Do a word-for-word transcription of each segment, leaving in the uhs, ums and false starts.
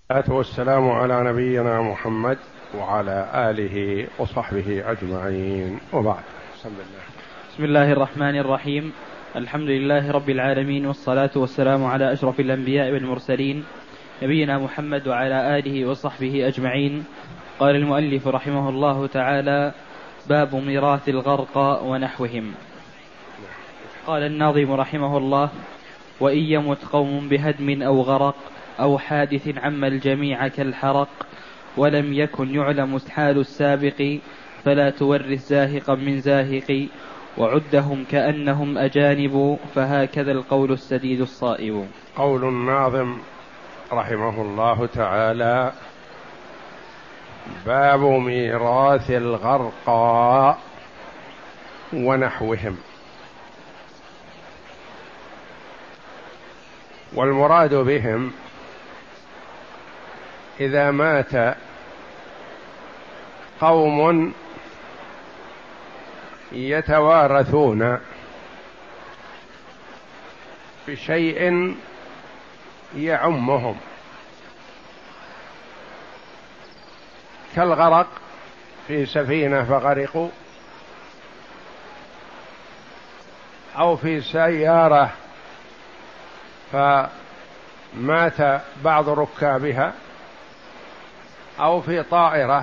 والصلاة والسلام على نبينا محمد وعلى آله وصحبه أجمعين، وبعد. بسم الله. بسم الله الرحمن الرحيم. الحمد لله رب العالمين، والصلاة والسلام على أشرف الأنبياء والمرسلين نبينا محمد وعلى آله وصحبه أجمعين. قال المؤلف رحمه الله تعالى: باب ميراث الغرقى ونحوهم. قال الناظم رحمه الله: وإن يمت قوم بهدم أو غرق أو حادث عم الجميع كالحرق، ولم يكن يعلم حال السابق، فلا تورث زاهقا من زاهق، وعدهم كأنهم أجانب، فهكذا القول السديد الصائب. قول الناظم رحمه الله تعالى: باب ميراث الغرقى ونحوهم. والمراد بهم إذا مات قوم يتوارثون بشيء يعمهم، كالغرق في سفينة فغرقوا، أو في سيارة فمات بعض ركابها، أو في طائرة،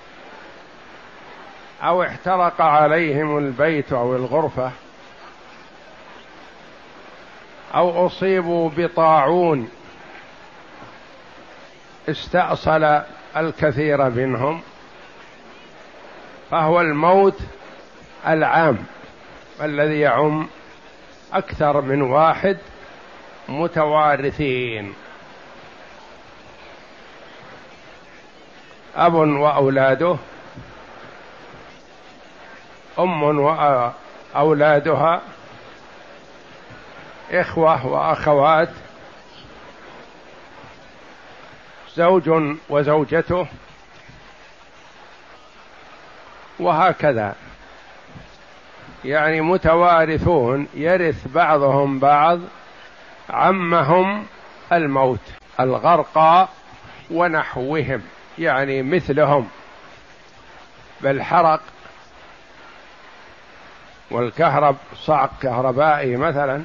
أو احترق عليهم البيت أو الغرفة، أو أصيبوا بطاعون استأصل الكثير منهم، فهو الموت العام الذي يعم أكثر من واحد متوارثين، أب وأولاده، أم وأولادها، إخوة وأخوات، زوج وزوجته، وهكذا، يعني متوارثون يرث بعضهم بعض عمهم الموت. الغرقى ونحوهم يعني مثلهم، بالحرق والكهرب، صعق كهربائي مثلا،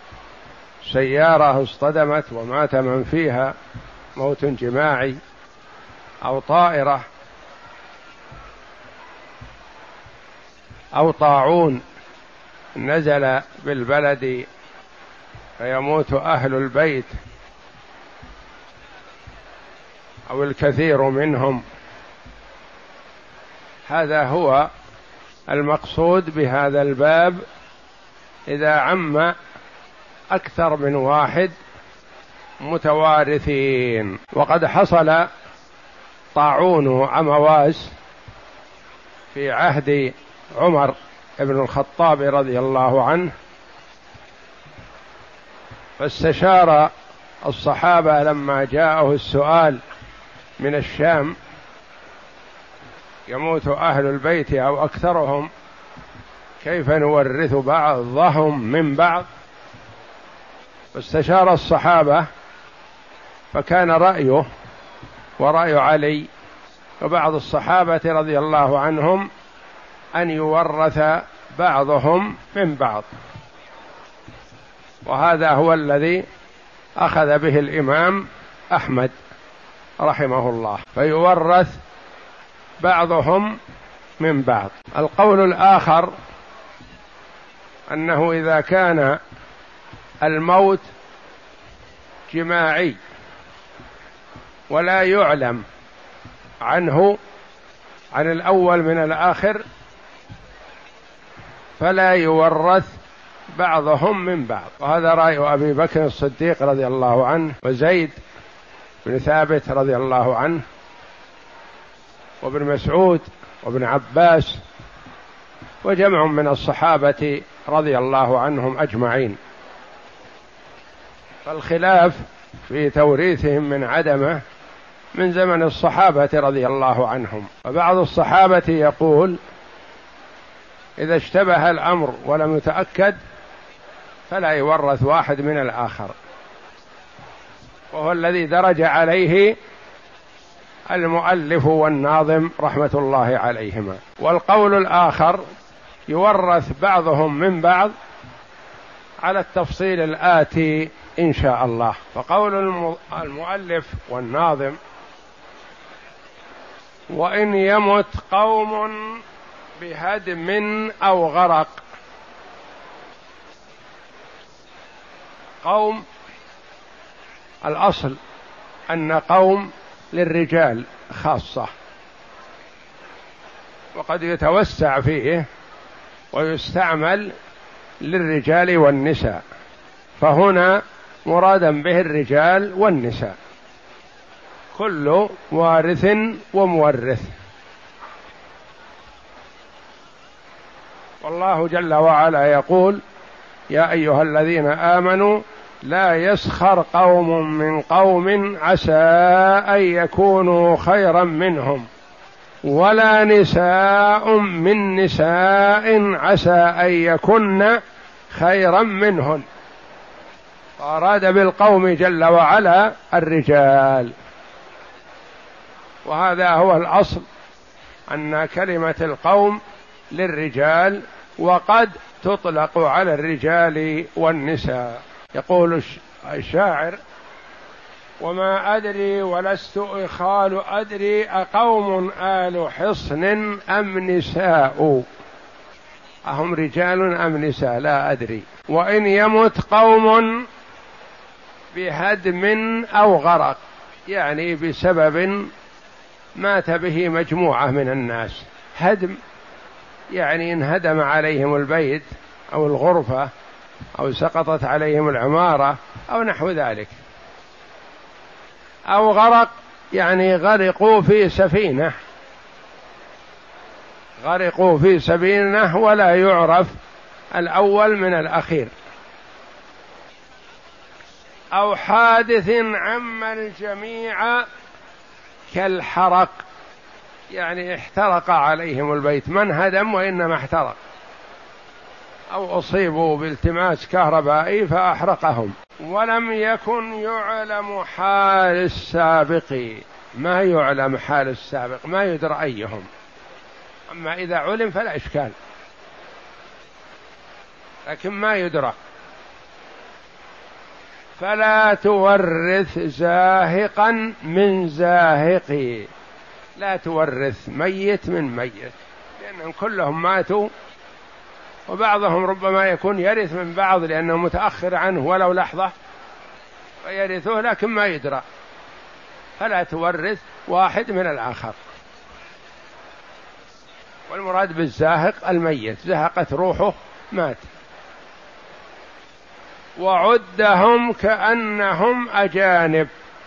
سيارة اصطدمت ومات من فيها موت جماعي، أو طائرة، أو طاعون نزل بالبلد فيموت أهل البيت أو الكثير منهم. هذا هو المقصود بهذا الباب، إذا عم أكثر من واحد متوارثين. وقد حصل طاعون عمواس في عهد عمر بن الخطاب رضي الله عنه، فاستشار الصحابة لما جاءه السؤال من الشام: يموت أهل البيت أو أكثرهم، كيف نورث بعضهم من بعض؟ فاستشار الصحابة، فكان رأيه ورأي علي وبعض الصحابة رضي الله عنهم أن يورث بعضهم من بعض، وهذا هو الذي أخذ به الإمام أحمد رحمه الله، فيورث بعضهم من بعض. القول الآخر أنه إذا كان الموت جماعي ولا يعلم عنه عن الأول من الآخر، فلا يورث بعضهم من بعض. وهذا رأي أبي بكر الصديق رضي الله عنه، وزيد بن ثابت رضي الله عنه، وابن مسعود، وابن عباس، وجمع من الصحابة رضي الله عنهم أجمعين. فالخلاف في توريثهم من عدمه من زمن الصحابة رضي الله عنهم. وبعض الصحابة يقول: إذا اشتبه الأمر ولم يتأكد فلا يورث واحد من الآخر، وهو الذي درج عليه المؤلف والناظم رحمة الله عليهما. والقول الآخر يورث بعضهم من بعض على التفصيل الآتي إن شاء الله. فقول المؤلف والناظم: وإن يمت قوم بهدم أو غرق. قوم الأصل أن قوم للرجال خاصة، وقد يتوسع فيه ويستعمل للرجال والنساء، فهنا مرادا به الرجال والنساء، كل وارث ومورث. والله جل وعلا يقول: يا أيها الذين آمنوا لا يسخر قوم من قوم عسى أن يكونوا خيرا منهم ولا نساء من نساء عسى أن يكن خيرا منهن. فأراد بالقوم جل وعلا الرجال، وهذا هو الأصل، أن كلمة القوم للرجال، وقد تطلق على الرجال والنساء. يقول الشاعر: وما أدري ولست إخال أدري أقوم آل حصن أم نساء. أهم رجال أم نساء؟ لا أدري. وإن يمت قوم بهدم أو غرق، يعني بسبب مات به مجموعة من الناس. هدم يعني انهدم عليهم البيت أو الغرفة أو سقطت عليهم العمارة أو نحو ذلك. أو غرق يعني غرقوا في سفينة، غرقوا في سفينة ولا يعرف الأول من الأخير. أو حادث عم الجميع كالحرق، يعني احترق عليهم البيت، من هدم وإنما احترق. أو أصيبوا بالتماس كهربائي فأحرقهم. ولم يكن يعلم حال السابق، ما يعلم حال السابق، ما يدرى أيهم. أما إذا علم فلا إشكال، لكن ما يدرى. فلا تورث زاهقا من زاهق، لا تورث ميت من ميت، لأنهم كلهم ماتوا، وبعضهم ربما يكون يرث من بعض لأنه متأخر عنه ولو لحظة ويرثه، لكن ما يدرى. فلا تورث واحد من الآخر. والمراد بالزاهق الميت، زهقت روحه، مات. وعدهم كأنهم أجانب،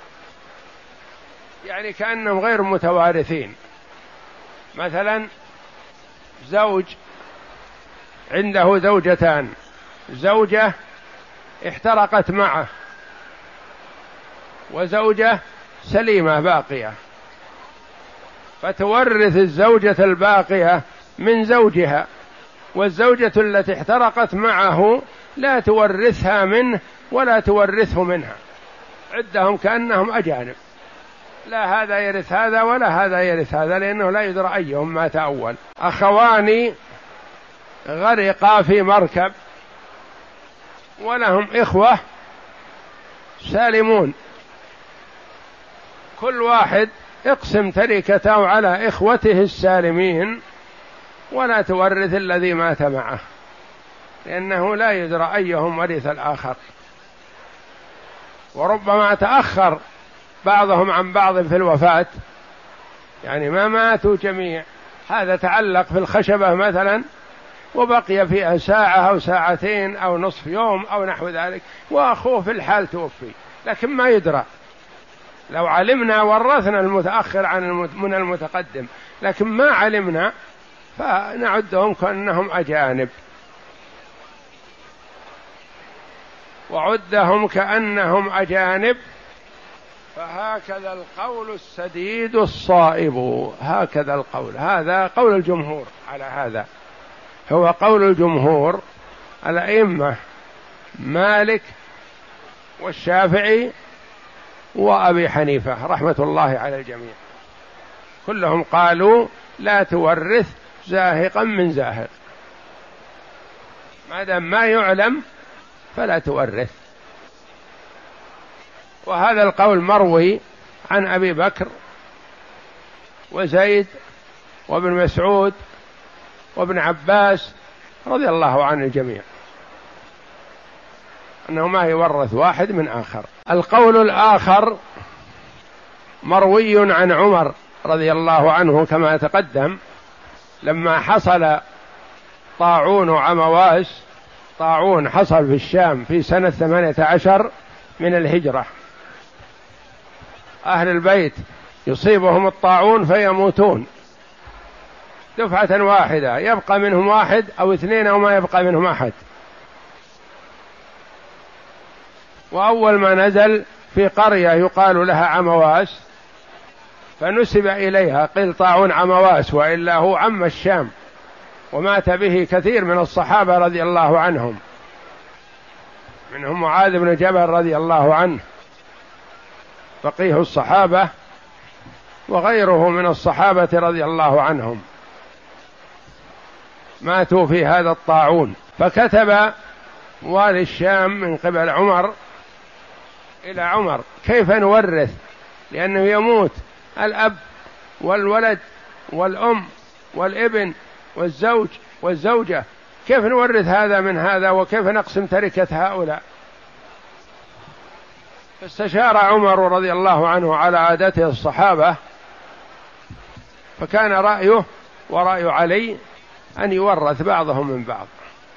يعني كأنهم غير متوارثين. مثلا زوج عنده زوجتان، زوجة احترقت معه وزوجة سليمة باقية، فتورث الزوجة الباقية من زوجها، والزوجة التي احترقت معه لا تورثها منه ولا تورثه منها. عدهم كأنهم أجانب، لا هذا يرث هذا ولا هذا يرث هذا، لأنه لا يدرى أيهم مات أول. أخوان غرقا في مركب ولهم إخوة سالمون، كل واحد اقسم تركته على إخوته السالمين، ولا تورث الذي مات معه، لأنه لا يدرى أيهم ورث الآخر. وربما تأخر بعضهم عن بعض في الوفاة، يعني ما ماتوا جميع، هذا تعلق في الخشبة مثلا وبقي فيها ساعة أو ساعتين أو نصف يوم أو نحو ذلك، وأخوه في الحال توفي، لكن ما يدرى. لو علمنا ورثنا المتأخر عن من المتقدم، لكن ما علمنا فنعدهم كأنهم أجانب. وعدهم كأنهم أجانب، فهكذا القول السديد الصائب. هكذا القول، هذا قول الجمهور، على هذا هو قول الجمهور الأئمة مالك والشافعي وأبي حنيفة رحمة الله على الجميع. كلهم قالوا لا تورث زاهقا من زاهق، ما دام ما يعلم فلا تورث. وهذا القول مروي عن أبي بكر وزيد وابن مسعود وابن عباس رضي الله عن الجميع، أنه ما يورث واحد من آخر. القول الآخر مروي عن عمر رضي الله عنه كما تقدم، لما حصل طاعون عمواس، طاعون حصل في الشام في سنة ثمانية عشر من الهجرة، أهل البيت يصيبهم الطاعون فيموتون دفعة واحدة، يبقى منهم واحد أو اثنين أو ما يبقى منهم أحد. وأول ما نزل في قرية يقال لها عمواس فنسب إليها، قيل طاعون عمواس، وإلا هو عم الشام، ومات به كثير من الصحابة رضي الله عنهم، منهم معاذ بن جبل رضي الله عنه فقيه الصحابة، وغيره من الصحابة رضي الله عنهم ماتوا في هذا الطاعون. فكتب والي الشام من قبل عمر إلى عمر كيف نورث، لأنه يموت الأب والولد والأم والابن والزوج والزوجة، كيف نورث هذا من هذا وكيف نقسم تركة هؤلاء؟ فاستشار عمر رضي الله عنه على عادته الصحابة، فكان رأيه ورأي علي أن يورث بعضهم من بعض،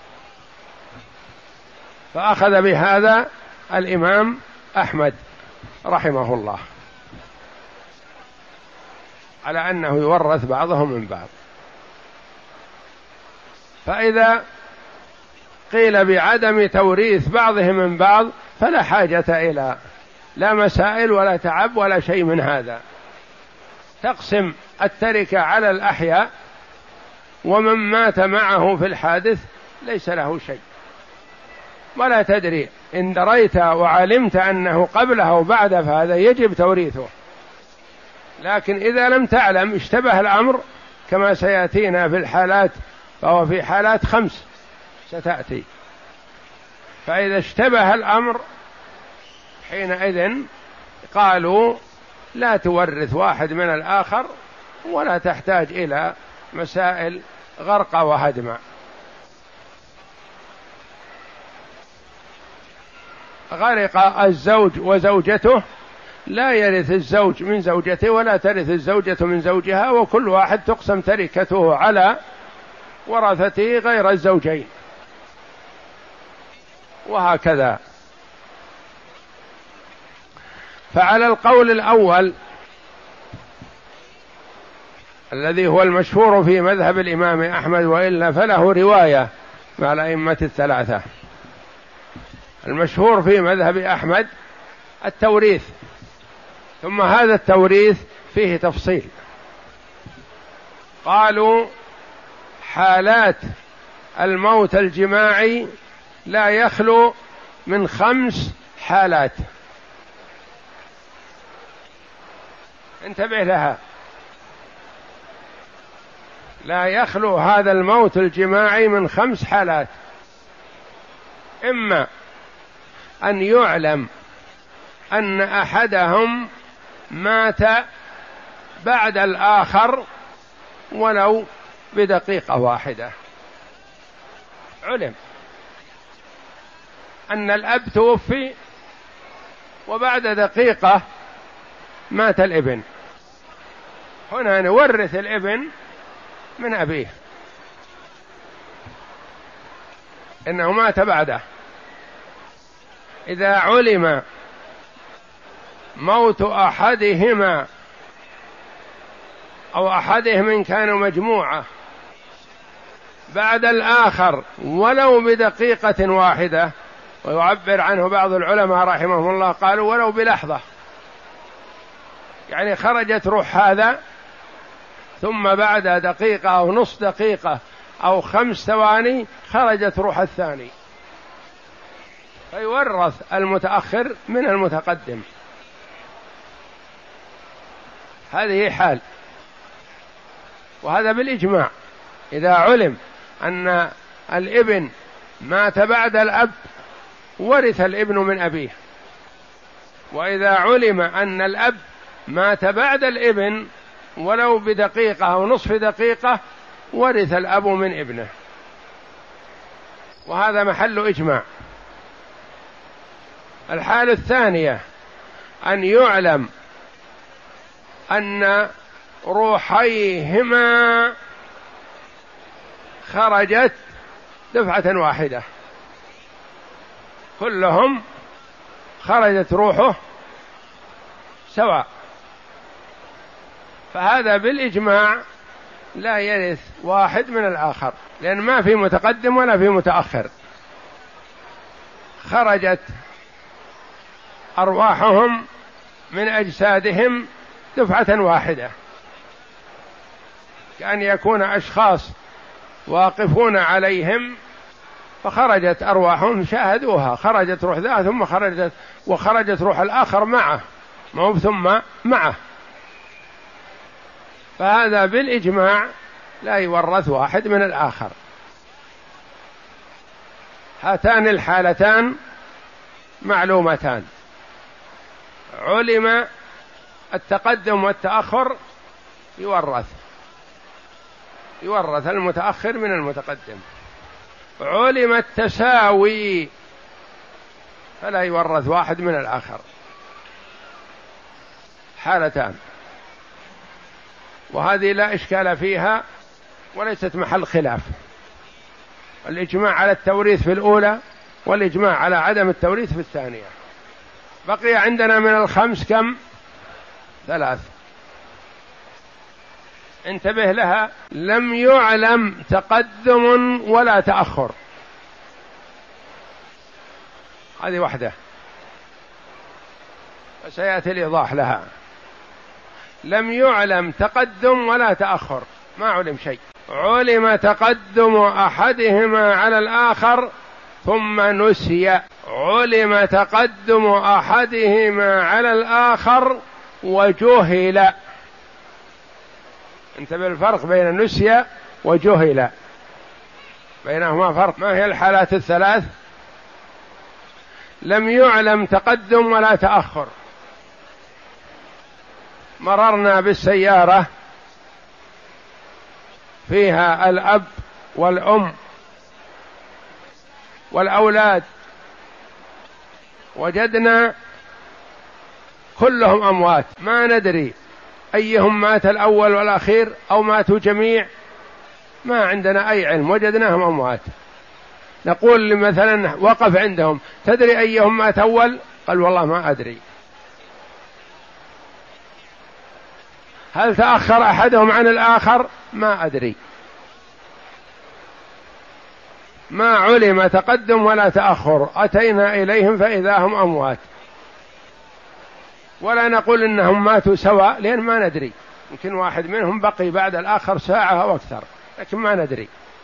فأخذ بهذا الإمام أحمد رحمه الله على أنه يورث بعضهم من بعض. فإذا قيل بعدم توريث بعضهم من بعض فلا حاجة إلى لا مسائل ولا تعب ولا شيء من هذا، تقسم التركة على الأحياء، ومن مات معه في الحادث ليس له شيء، ولا تدري إن دريت وعلمت أنه قبله وبعد فهذا يجب توريثه، لكن إذا لم تعلم اشتبه الأمر كما سيأتينا في الحالات، فهو في حالات خمس ستأتي، فإذا اشتبه الأمر حينئذ قالوا لا تورث واحد من الآخر، ولا تحتاج إلى مسائل غرق وهدم. غرق الزوج وزوجته لا يرث الزوج من زوجته ولا ترث الزوجة من زوجها، وكل واحد تقسم تركته على ورثته غير الزوجين، وهكذا. فعلى القول الأول الذي هو المشهور في مذهب الإمام أحمد، وإلا فله رواية مع الأئمة الثلاثة، المشهور في مذهب أحمد التوريث، ثم هذا التوريث فيه تفصيل. قالوا حالات الموت الجماعي لا يخلو من خمس حالات، انتبه لها، لا يخلو هذا الموت الجماعي من خمس حالات: إما أن يعلم أن أحدهم مات بعد الآخر ولو بدقيقة واحدة، علم أن الأب توفي وبعد دقيقة مات الابن، هنا نورث الابن من أبيه إنه مات بعده. إذا علم موت أحدهما أو أحدهم إن كانوا مجموعة بعد الآخر ولو بدقيقة واحدة، ويعبر عنه بعض العلماء رحمهم الله قالوا ولو بلحظة، يعني خرجت روح هذا ثم بعد دقيقة أو نصف دقيقة أو خمس ثواني خرجت روح الثاني، فيورث المتأخر من المتقدم. هذه حال. وهذا بالإجماع. إذا علم أن الابن مات بعد الأب ورث الابن من أبيه، وإذا علم أن الأب مات بعد الابن ولو بدقيقة أو نصف دقيقة ورث الأب من ابنه، وهذا محل إجماع. الحالة الثانية أن يعلم أن روحيهما خرجت دفعة واحدة، كلهم خرجت روحه سواء، فهذا بالإجماع لا يرث واحد من الآخر، لأن ما في متقدم ولا في متأخر، خرجت أرواحهم من أجسادهم دفعة واحدة، كأن يكون أشخاص واقفون عليهم فخرجت أرواحهم شاهدوها، خرجت روح ذا ثم خرجت وخرجت روح الآخر معه، ما هو ثم معه، فهذا بالإجماع لا يورث واحد من الآخر. هاتان الحالتان معلومتان، علم التقدم والتأخر يورث يورث المتأخر من المتقدم، علم التساوي فلا يورث واحد من الآخر. حالتان، وهذه لا إشكال فيها وليست محل خلاف، الإجماع على التوريث في الأولى والإجماع على عدم التوريث في الثانية. بقي عندنا من الخمس كم؟ ثلاث، انتبه لها. لم يعلم تقدم ولا تأخر، هذه واحدة وسيأتي الإيضاح لها. لم يعلم تقدم ولا تأخر، ما علم شيء، علم تقدم أحدهما على الآخر ثم نسي، علم تقدم أحدهما على الآخر وجهل. انتبه الفرق بين نسي وجهل، بينهما فرق. ما هي الحالات الثلاث؟ لم يعلم تقدم ولا تأخر، مررنا بالسيارة فيها الأب والأم والأولاد، وجدنا كلهم أموات، ما ندري أيهم مات الأول والأخير أو ماتوا جميع، ما عندنا أي علم، وجدناهم أموات. نقول مثلا وقف عندهم، تدري أيهم مات أول؟ قال والله ما أدري. هل تأخر أحدهم عن الآخر؟ ما أدري. ما علم تقدم ولا تأخر، أتينا إليهم فإذا هم أموات، ولا نقول إنهم ماتوا سواء لأن ما ندري، يمكن واحد منهم بقي بعد الآخر ساعة أو أكثر، لكن ما ندري.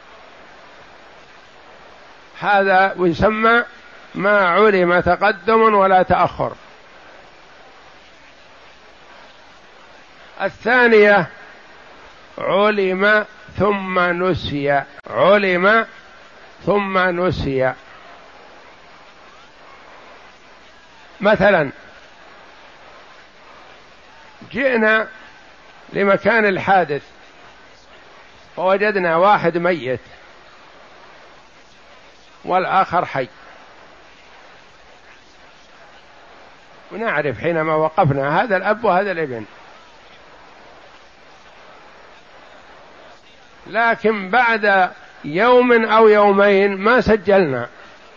هذا يسمى ما علم تقدم ولا تأخر. الثانية علم ثم نسي، علم ثم نسي. مثلا جئنا لمكان الحادث فوجدنا واحد ميت والآخر حي، ونعرف حينما وقفنا هذا الأب وهذا الابن، لكن بعد يوم أو يومين ما سجلنا،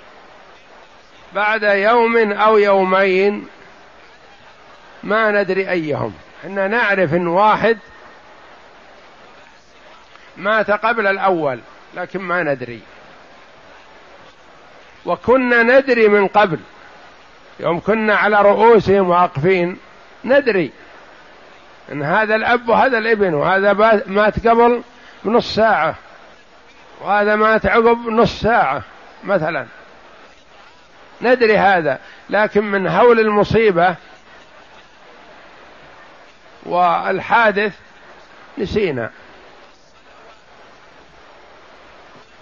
بعد يوم أو يومين ما ندري أيهم، إحنا نعرف إن واحد مات قبل الأول لكن ما ندري، وكنا ندري من قبل يوم كنا على رؤوسهم واقفين، ندري إن هذا الأب وهذا الابن، وهذا مات قبل بنص ساعة وهذا مات عقب نص ساعة مثلا، ندري هذا، لكن من هول المصيبة والحادث نسينا،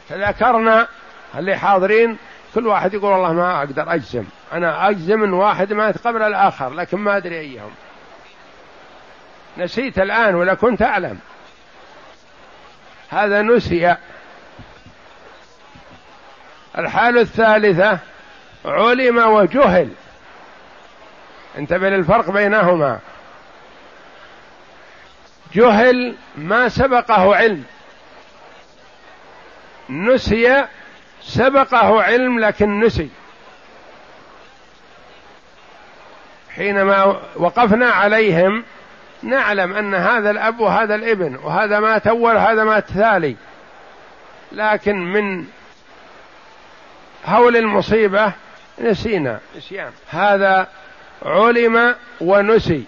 تذكرنا اللي حاضرين كل واحد يقول والله ما أقدر أجزم، أنا أجزم إن واحد مات قبل الآخر لكن ما أدري أيهم، نسيت الآن ولا كنت أعلم، هذا نسي. الحالة الثالثة علم وجهل، انتبه للفرق بينهما. جهل ما سبقه علم، نسي سبقه علم لكن نسي. حينما وقفنا عليهم نعلم أن هذا الأب وهذا الابن وهذا مات أول هذا مات ثاني، لكن من هول المصيبة نسينا نسيان. هذا علم ونسي.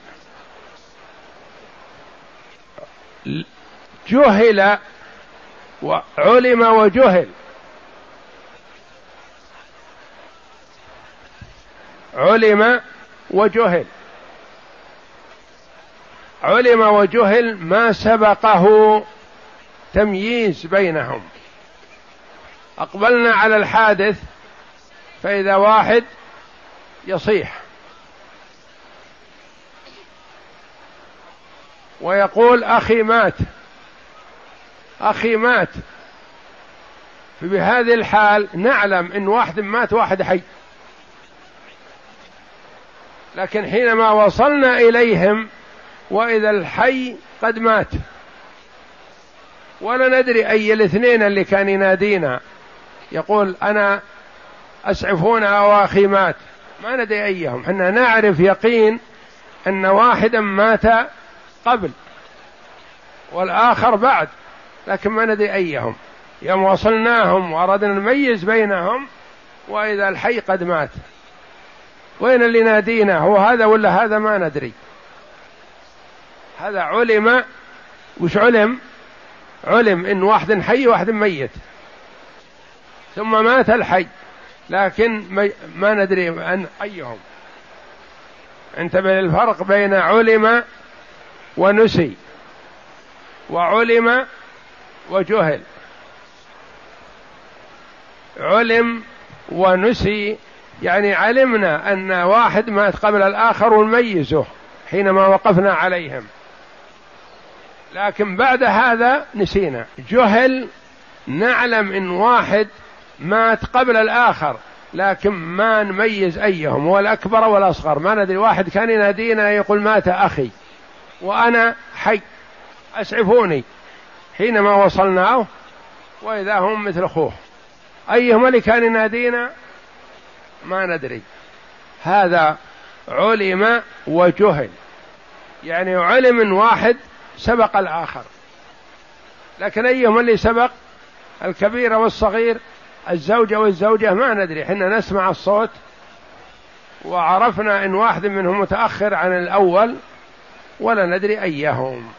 جهل وعلم وجهل، علم وجهل، علم وجهل ما سبقه تمييز بينهم. أقبلنا على الحادث فإذا واحد يصيح ويقول أخي مات أخي مات، فبهذه الحال نعلم إن واحد مات واحد حي، لكن حينما وصلنا إليهم وإذا الحي قد مات ولا ندري أي الاثنين اللي كان ينادينا يقول أنا أسعفون أو أخي مات، ما ندري أيهم، حنا نعرف يقين أن واحدا مات قبل والآخر بعد، لكن ما ندري أيهم. يوم وصلناهم وأردنا نميز بينهم وإذا الحي قد مات، وين اللي نادينا، هو هذا ولا هذا، ما ندري. هذا علم. وش علم؟ علم إن واحد حي وواحد ميت، ثم مات الحي لكن ما ندري عن أيهم. انتبه للفرق بين علم ونسي وعلم وجهل. علم ونسي يعني علمنا أن واحد مات قبل الآخر ونميزه حينما وقفنا عليهم، لكن بعد هذا نسينا. جهل نعلم إن واحد مات قبل الآخر لكن ما نميز أيهم، هو الأكبر والأصغر، ما ندري. واحد كان ينادينا يقول مات أخي وأنا حي أسعفوني، حينما وصلناه وإذا هم مثل أخوه، أيهما اللي كان ينادينا ما ندري. هذا علم وجهل، يعني علم إن واحد سبق الآخر، لكن أيهما اللي سبق، الكبير والصغير، الزوجة والزوجة، ما ندري. حنا نسمع الصوت وعرفنا إن واحد منهم متأخر عن الأول ولا ندري أيهم.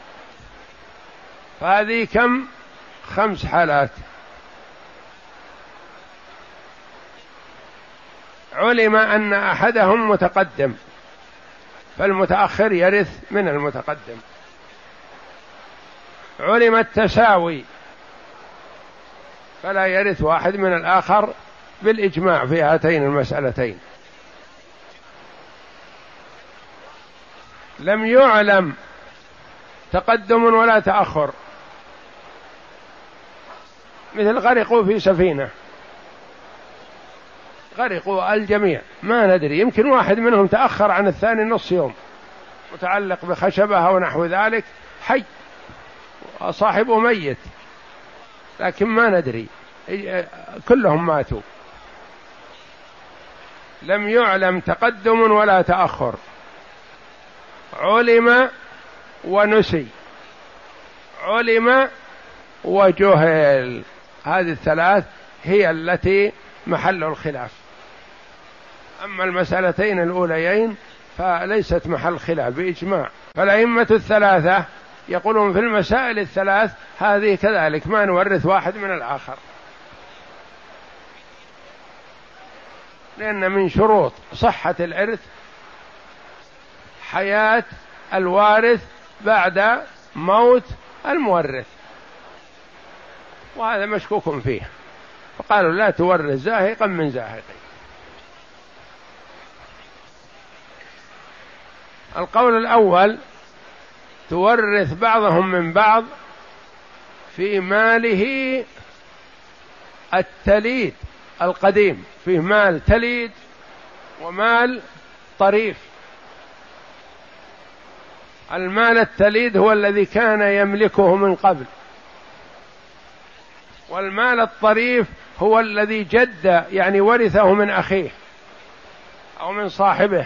فهذه كم؟ خمس حالات. علم أن أحدهم متقدم فالمتأخر يرث من المتقدم. علم التساوي فلا يرث واحد من الآخر بالإجماع في هاتين المسألتين. لم يعلم تقدم ولا تأخر، مثل غرقوا في سفينة، غرقوا الجميع ما ندري، يمكن واحد منهم تأخر عن الثاني نص يوم متعلق بخشبة أو نحو ذلك حي، صاحبه ميت، لكن ما ندري، كلهم ماتوا. لم يعلم تقدم ولا تأخر، علم ونسي، علم وجهل. هذه الثلاث هي التي محل الخلاف. أما المسألتين الأوليين فليست محل خلاف بإجماع. فالأئمة الثلاثة يقولون في المسائل الثلاث هذه كذلك ما نورث واحد من الآخر، لأن من شروط صحة الإرث حياة الوارث بعد موت المورث، وهذا مشكوك فيه. فقالوا لا تورث زاهقا من زاهق. القول الأول تورث بعضهم من بعض في ماله التليد القديم، فيه مال تليد ومال طريف. المال التليد هو الذي كان يملكه من قبل، والمال الطريف هو الذي جد يعني ورثه من أخيه أو من صاحبه.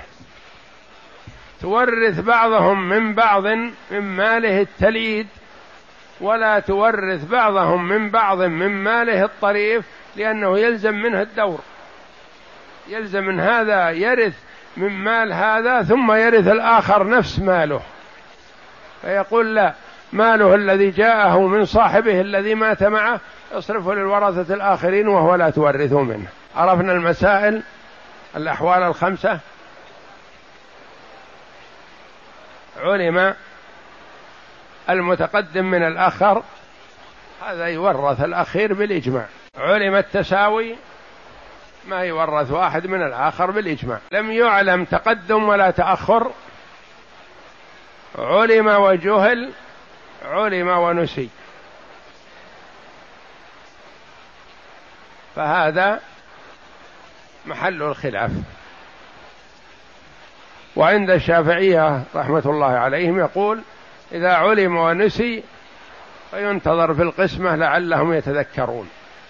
تورث بعضهم من بعض من ماله التليد، ولا تورث بعضهم من بعض من ماله الطريف، لأنه يلزم منه الدور، يلزم من هذا يرث من مال هذا ثم يرث الآخر نفس ماله، فيقول لا، ماله الذي جاءه من صاحبه الذي مات معه اصرفه للورثة الآخرين وهو لا تورثه منه. عرفنا المسائل الأحوال الخمسة. علم المتقدم من الآخر، هذا يورث الأخير بالإجماع. علم التساوي، ما يورث واحد من الآخر بالإجماع. لم يعلم تقدم ولا تأخر، علم وجهل، علم ونسي، فهذا محل الخلاف. وعند الشافعية رحمة الله عليهم يقول إذا علم ونسي فينتظر في القسمة لعلهم يتذكرون،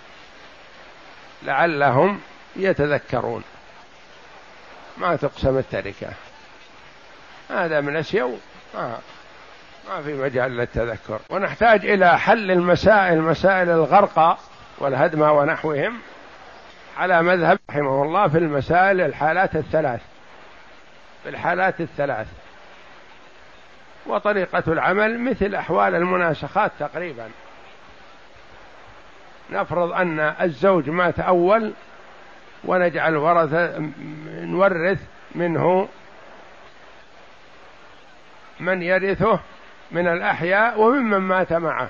لعلهم يتذكرون، ما تقسم التركة، هذا من نسيوا ما, ما في مجال للتذكر. ونحتاج إلى حل المسائل، مسائل الغرقى والهدم ونحوهم، على مذهب رحمه الله في المسائل الحالات الثلاث، في الحالات الثلاث. وطريقة العمل مثل أحوال المناسخات تقريبا. نفرض أن الزوج مات أول ونجعل ورثة نورث منه من يرثه من الأحياء وممن مات معه،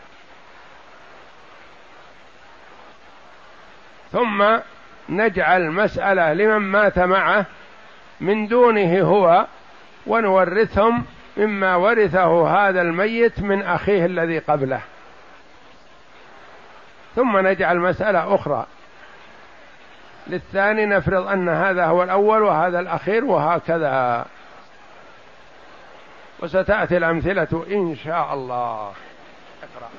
ثم نجعل مسألة لمن مات معه من دونه هو، ونورثهم مما ورثه هذا الميت من أخيه الذي قبله، ثم نجعل مسألة أخرى للثاني، نفرض أن هذا هو الأول وهذا الأخير وهكذا، وستأتي الأمثلة إن شاء الله. اقرأ.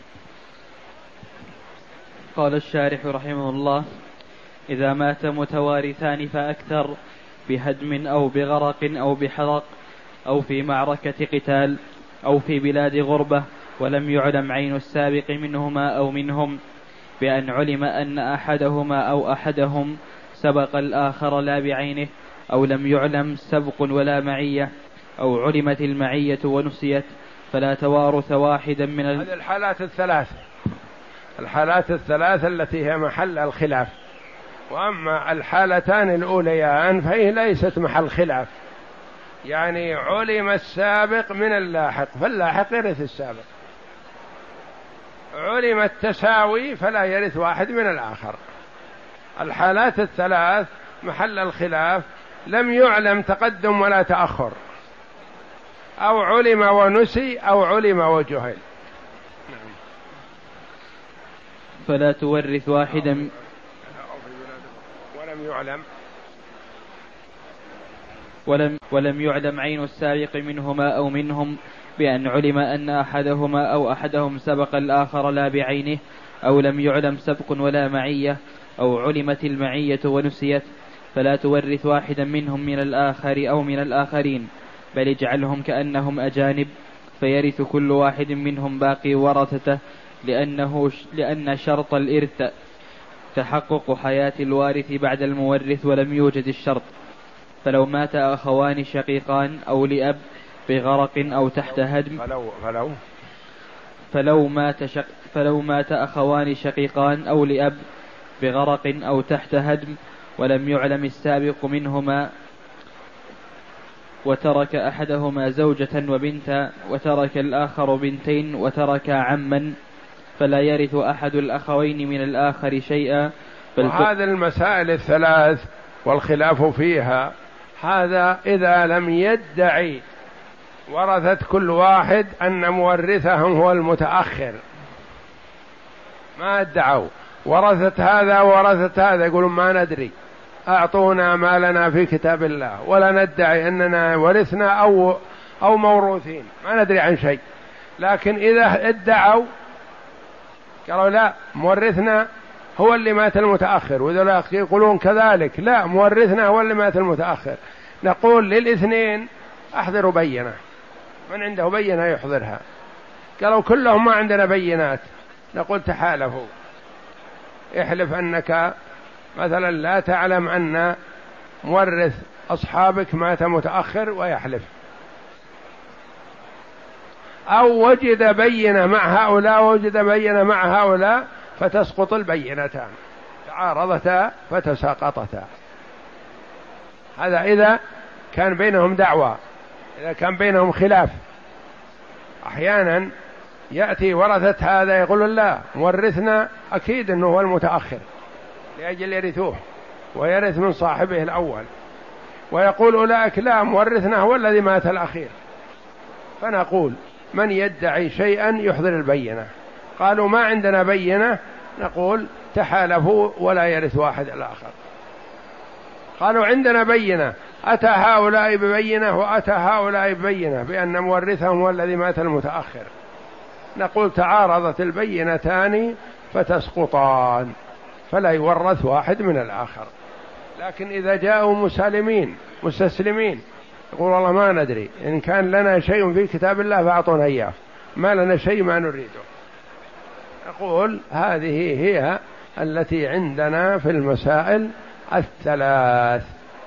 قال الشارح رحمه الله: إذا مات متوارثان فأكثر بهدم أو بغرق أو بحرق أو في معركة قتال أو في بلاد غربة، ولم يعلم عين السابق منهما أو منهم، بأن علم أن أحدهما أو أحدهم سبق الآخر لا بعينه، أو لم يعلم سبق ولا معية، أو علمت المعية ونسيت، فلا توارث واحدا من ال... هذه الحالات الثلاث، الحالات الثلاث التي هي محل الخلاف. وأما الحالتان الأوليان فهي ليست محل خلاف، يعني علم السابق من اللاحق فاللاحق يرث السابق، علم التساوي فلا يرث واحد من الآخر. الحالات الثلاث محل الخلاف، لم يعلم تقدم ولا تأخر، أو علم ونسي، أو علم وجهل. فلا تورث واحدا ولم يعلم ولم, ولم يعلم عين السابق منهما أو منهم، بأن علم أن أحدهما أو أحدهم سبق الآخر لا بعينه، أو لم يعلم سبق ولا معية، أو علمت المعية ونسيت، فلا تورث واحدا منهم من الآخر أو من الآخرين، بل اجعلهم كأنهم أجانب، فيرث كل واحد منهم باقي ورثته، لأنه لأن شرط الإرث تحقق حياة الوارث بعد المورث، ولم يوجد الشرط. فلو مات أخوان شقيقان أو لأب بغرق أو تحت هدم فلو فلو فلو مات شق فلو مات أخوان شقيقان أو لأب بغرق أو تحت هدم، ولم يعلم السابق منهما، وترك أحدهما زوجة وبنتا، وترك الآخر بنتين، وترك عما، فلا يرث أحد الأخوين من الآخر شيئا. وهذه المسائل الثلاث والخلاف فيها، هذا إذا لم يدعي ورثة كل واحد أن مورثهم هو المتأخر، ما ادعوا ورثة هذا ورثة هذا، يقولون ما ندري، أعطونا ما لنا في كتاب الله، ولا ندعي أننا ورثنا أو أو موروثين، ما ندري عن شيء. لكن إذا ادعوا قالوا لا مورثنا هو اللي مات المتأخر، وذولا يقولون كذلك لا مورثنا هو اللي مات المتأخر، نقول للاثنين أحضروا بينة، من عنده بينة يحضرها. قالوا كلهم ما عندنا بينات، نقول تحالفوا، احلف أنك مثلا لا تعلم أن مورث أصحابك مات متأخر ويحلف، أو وجد بينة مع هؤلاء ووجد بينة مع هؤلاء فتسقط البينتان، تعارضتا فتساقطتا. هذا إذا كان بينهم دعوى، إذا كان بينهم خلاف. أحيانا يأتي ورثة هذا يقول لا مورثنا أكيد أنه هو المتأخر لأجل يرثوه ويرث من صاحبه الأول، ويقول أولئك لا مورثنا هو الذي مات الأخير، فنقول من يدعي شيئا يحضر البينة. قالوا ما عندنا بينة، نقول تحالفوا ولا يرث واحد الآخر. قالوا عندنا بينة، أتى هؤلاء ببينة وأتى هؤلاء ببينة بأن مورثهم هو الذي مات المتأخر، نقول تعارضت البينتان فتسقطان، فلا يورث واحد من الآخر. لكن إذا جاءوا مسالمين مستسلمين يقول والله ما ندري، إن كان لنا شيء في كتاب الله فأعطونا إياه، ما لنا شيء ما نريده، نقول هذه هي التي عندنا في المسائل الثلاث.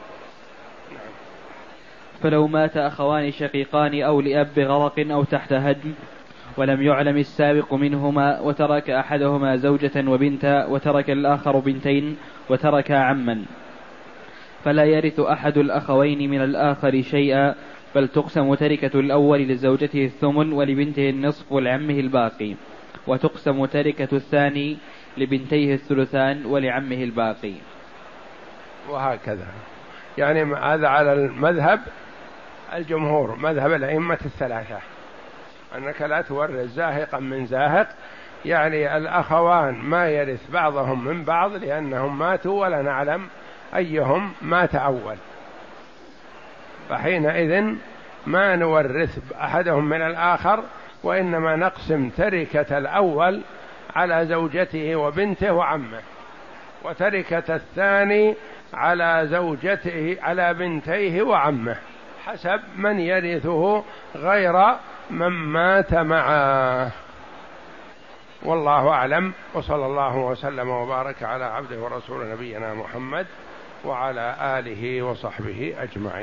فلو مات أخوان شقيقان أو لأب بغرق أو تحت هدم ولم يعلم السابق منهما، وترك أحدهما زوجة وبنتا وترك الآخر بنتين وترك عما، فلا يرث أحد الأخوين من الآخر شيئا، بل تقسم تركة الأول لزوجته الثمن ولبنته النصف ولعمه الباقي، وتقسم تركة الثاني لبنتيه الثلثان ولعمه الباقي، وهكذا. يعني هذا على المذهب الجمهور، مذهب الأئمة الثلاثة، أنك لا تورث زاهقا من زاهق، يعني الأخوان ما يرث بعضهم من بعض لأنهم ماتوا ولا نعلم أيهم مات أول، فحينئذ ما نورث أحدهم من الآخر، وإنما نقسم تركة الأول على زوجته وبنته وعمه، وتركة الثاني على زوجته على بنتيه وعمه، حسب من يرثه غير من مات معه. والله أعلم، وصلى الله وسلم وبارك على عبده ورسوله نبينا محمد وعلى آله وصحبه أجمعين.